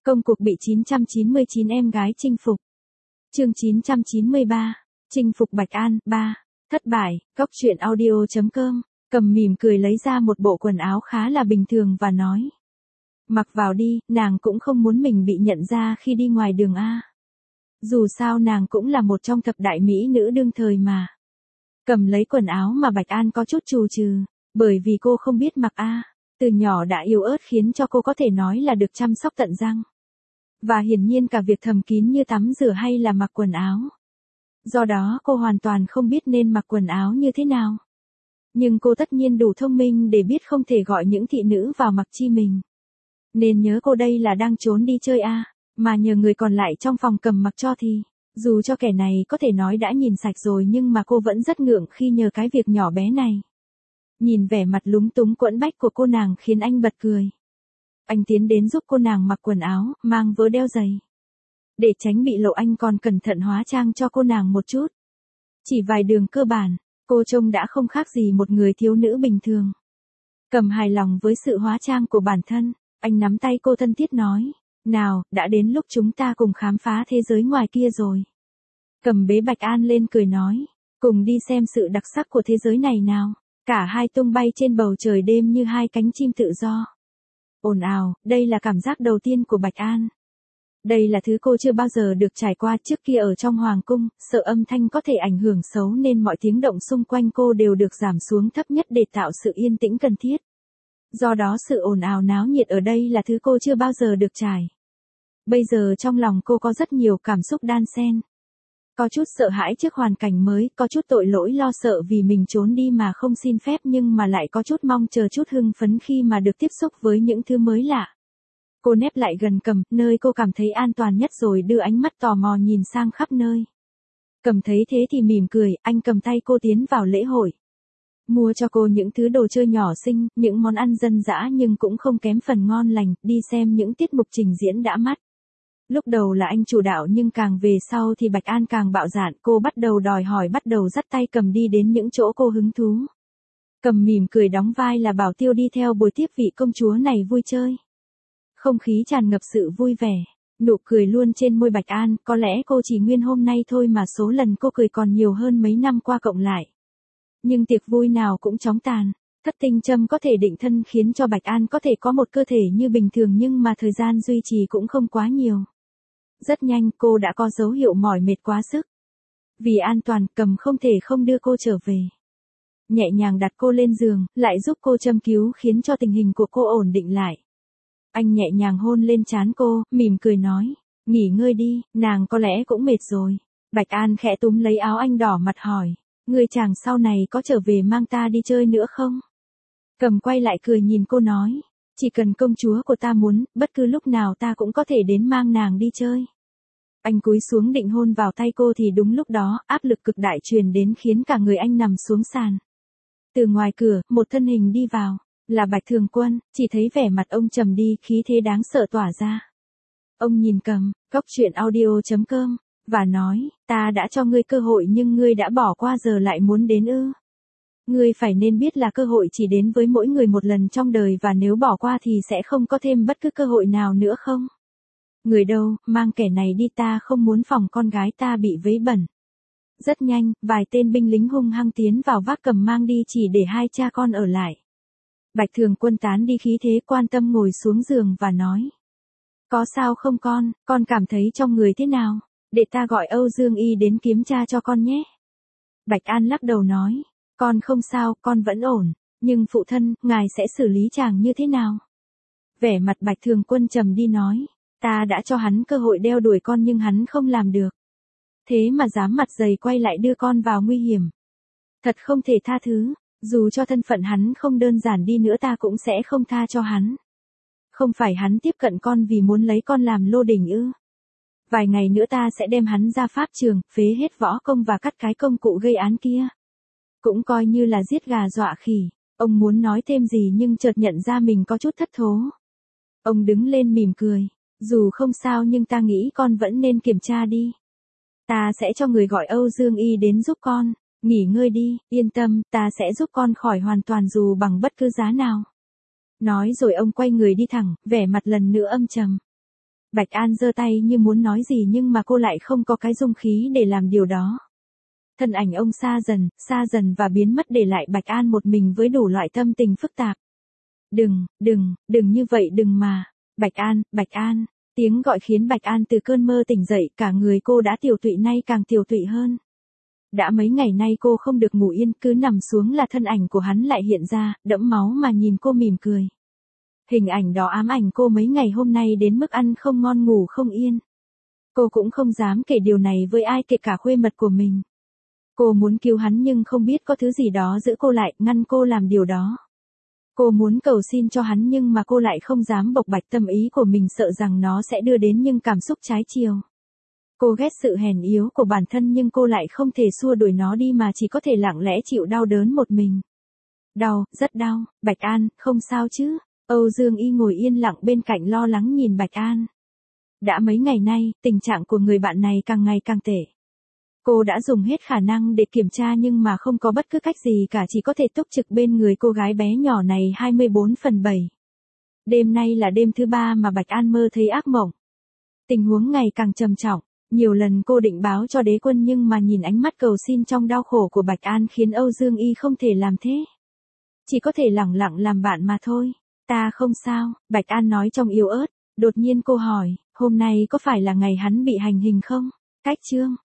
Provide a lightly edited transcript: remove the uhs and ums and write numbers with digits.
Công cuộc bị 999 em gái chinh phục. Chương 993. Chinh phục Bạch An, 3. Thất bại, góc truyện audio.com. Cầm mỉm cười lấy ra một bộ quần áo khá là bình thường và nói. Mặc vào đi, nàng cũng không muốn mình bị nhận ra khi đi ngoài đường A. Dù sao nàng cũng là một trong thập đại mỹ nữ đương thời mà. Cầm lấy quần áo mà Bạch An có chút chù chừ, bởi vì cô không biết mặc A. Từ nhỏ đã yếu ớt khiến cho cô có thể nói là được chăm sóc tận răng. Và hiển nhiên cả việc thầm kín như tắm rửa hay là mặc quần áo. Do đó cô hoàn toàn không biết nên mặc quần áo như thế nào. Nhưng cô tất nhiên đủ thông minh để biết không thể gọi những thị nữ vào mặc chi mình. Nên nhớ cô đây là đang trốn đi chơi A, mà nhờ người còn lại trong phòng cầm mặc cho thì. Dù cho kẻ này có thể nói đã nhìn sạch rồi nhưng mà cô vẫn rất ngượng khi nhờ cái việc nhỏ bé này. Nhìn vẻ mặt lúng túng quẫn bách của cô nàng khiến anh bật cười. Anh tiến đến giúp cô nàng mặc quần áo, mang vớ đeo giày. Để tránh bị lộ anh còn cẩn thận hóa trang cho cô nàng một chút. Chỉ vài đường cơ bản, cô trông đã không khác gì một người thiếu nữ bình thường. Cầm hài lòng với sự hóa trang của bản thân, anh nắm tay cô thân thiết nói. Nào, đã đến lúc chúng ta cùng khám phá thế giới ngoài kia rồi. Cầm bế Bạch An lên cười nói. Cùng đi xem sự đặc sắc của thế giới này nào. Cả hai tung bay trên bầu trời đêm như hai cánh chim tự do. Ồn ào, đây là cảm giác đầu tiên của Bạch An. Đây là thứ cô chưa bao giờ được trải qua trước kia ở trong hoàng cung, sợ âm thanh có thể ảnh hưởng xấu nên mọi tiếng động xung quanh cô đều được giảm xuống thấp nhất để tạo sự yên tĩnh cần thiết. Do đó sự ồn ào náo nhiệt ở đây là thứ cô chưa bao giờ được trải. Bây giờ trong lòng cô có rất nhiều cảm xúc đan xen. Có chút sợ hãi trước hoàn cảnh mới, có chút tội lỗi lo sợ vì mình trốn đi mà không xin phép nhưng mà lại có chút mong chờ chút hưng phấn khi mà được tiếp xúc với những thứ mới lạ. Cô nép lại gần Cầm, nơi cô cảm thấy an toàn nhất rồi đưa ánh mắt tò mò nhìn sang khắp nơi. Cầm thấy thế thì mỉm cười, anh cầm tay cô tiến vào lễ hội. Mua cho cô những thứ đồ chơi nhỏ xinh, những món ăn dân dã nhưng cũng không kém phần ngon lành, đi xem những tiết mục trình diễn đã mắt. Lúc đầu là anh chủ đạo nhưng càng về sau thì Bạch An càng bạo dạn, cô bắt đầu đòi hỏi bắt đầu dắt tay Cầm đi đến những chỗ cô hứng thú. Cầm mỉm cười đóng vai là bảo tiêu đi theo buổi tiếp vị công chúa này vui chơi. Không khí tràn ngập sự vui vẻ, nụ cười luôn trên môi Bạch An, có lẽ cô chỉ nguyên hôm nay thôi mà số lần cô cười còn nhiều hơn mấy năm qua cộng lại. Nhưng tiệc vui nào cũng chóng tàn, thất tinh châm có thể định thân khiến cho Bạch An có thể có một cơ thể như bình thường nhưng mà thời gian duy trì cũng không quá nhiều. Rất nhanh cô đã có dấu hiệu mỏi mệt quá sức. Vì an toàn Cầm không thể không đưa cô trở về. Nhẹ nhàng đặt cô lên giường, lại giúp cô châm cứu khiến cho tình hình của cô ổn định lại. Anh nhẹ nhàng hôn lên trán cô, mỉm cười nói. Nghỉ ngơi đi, nàng có lẽ cũng mệt rồi. Bạch An khẽ túm lấy áo anh đỏ mặt hỏi. Người chàng sau này có trở về mang ta đi chơi nữa không? Cầm quay lại cười nhìn cô nói. Chỉ cần công chúa của ta muốn, bất cứ lúc nào ta cũng có thể đến mang nàng đi chơi. Anh cúi xuống định hôn vào tay cô thì đúng lúc đó, áp lực cực đại truyền đến khiến cả người anh nằm xuống sàn. Từ ngoài cửa, một thân hình đi vào. Là Bạch Thường Quân, chỉ thấy vẻ mặt ông trầm đi, khí thế đáng sợ tỏa ra. Ông nhìn Cầm, góc truyện audio.com, và nói, ta đã cho ngươi cơ hội nhưng ngươi đã bỏ qua giờ lại muốn đến ư. Ngươi phải nên biết là cơ hội chỉ đến với mỗi người một lần trong đời và nếu bỏ qua thì sẽ không có thêm bất cứ cơ hội nào nữa không. Người đâu, mang kẻ này đi ta không muốn phòng con gái ta bị vấy bẩn. Rất nhanh, vài tên binh lính hung hăng tiến vào vác Cầm mang đi chỉ để hai cha con ở lại. Bạch Thường Quân tán đi khí thế quan tâm ngồi xuống giường và nói. Có sao không con cảm thấy trong người thế nào, để ta gọi Âu Dương Y đến kiểm tra cho con nhé. Bạch An lắc đầu nói, con không sao, con vẫn ổn, nhưng phụ thân, ngài sẽ xử lý chàng như thế nào? Vẻ mặt Bạch Thường Quân trầm đi nói, ta đã cho hắn cơ hội đeo đuổi con nhưng hắn không làm được. Thế mà dám mặt dày quay lại đưa con vào nguy hiểm. Thật không thể tha thứ. Dù cho thân phận hắn không đơn giản đi nữa ta cũng sẽ không tha cho hắn. Không phải hắn tiếp cận con vì muốn lấy con làm lô đỉnh ư. Vài ngày nữa ta sẽ đem hắn ra pháp trường, phế hết võ công và cắt cái công cụ gây án kia. Cũng coi như là giết gà dọa khỉ. Ông muốn nói thêm gì nhưng chợt nhận ra mình có chút thất thố. Ông đứng lên mỉm cười. Dù không sao nhưng ta nghĩ con vẫn nên kiểm tra đi. Ta sẽ cho người gọi Âu Dương Y đến giúp con. Nghỉ ngơi đi, yên tâm, ta sẽ giúp con khỏi hoàn toàn dù bằng bất cứ giá nào. Nói rồi ông quay người đi thẳng, vẻ mặt lần nữa âm trầm. Bạch An giơ tay như muốn nói gì nhưng mà cô lại không có cái dung khí để làm điều đó. Thân ảnh ông xa dần và biến mất để lại Bạch An một mình với đủ loại tâm tình phức tạp. Đừng như vậy đừng mà. Bạch An. Tiếng gọi khiến Bạch An từ cơn mơ tỉnh dậy, cả người cô đã tiều tụy nay càng tiều tụy hơn. Đã mấy ngày nay cô không được ngủ yên, cứ nằm xuống là thân ảnh của hắn lại hiện ra, đẫm máu mà nhìn cô mỉm cười. Hình ảnh đó ám ảnh cô mấy ngày hôm nay đến mức ăn không ngon ngủ không yên. Cô cũng không dám kể điều này với ai, kể cả khuê mật của mình. Cô muốn cứu hắn nhưng không biết có thứ gì đó giữ cô lại, ngăn cô làm điều đó. Cô muốn cầu xin cho hắn nhưng mà cô lại không dám bộc bạch tâm ý của mình, sợ rằng nó sẽ đưa đến những cảm xúc trái chiều. Cô ghét sự hèn yếu của bản thân nhưng cô lại không thể xua đuổi nó đi mà chỉ có thể lặng lẽ chịu đau đớn một mình. Đau, rất đau. Bạch An, không sao chứ? Âu Dương Y ngồi yên lặng bên cạnh lo lắng nhìn Bạch An. Đã mấy ngày nay, tình trạng của người bạn này càng ngày càng tệ. Cô đã dùng hết khả năng để kiểm tra nhưng mà không có bất cứ cách gì cả, chỉ có thể túc trực bên người cô gái bé nhỏ này 24/7. Đêm nay là đêm thứ 3 mà Bạch An mơ thấy ác mộng. Tình huống ngày càng trầm trọng, nhiều lần cô định báo cho đế quân nhưng mà nhìn ánh mắt cầu xin trong đau khổ của Bạch An khiến Âu Dương Y không thể làm thế. Chỉ có thể lẳng lặng làm bạn mà thôi. Ta không sao, Bạch An nói trong yếu ớt. Đột nhiên cô hỏi, hôm nay có phải là ngày hắn bị hành hình không? Cách chương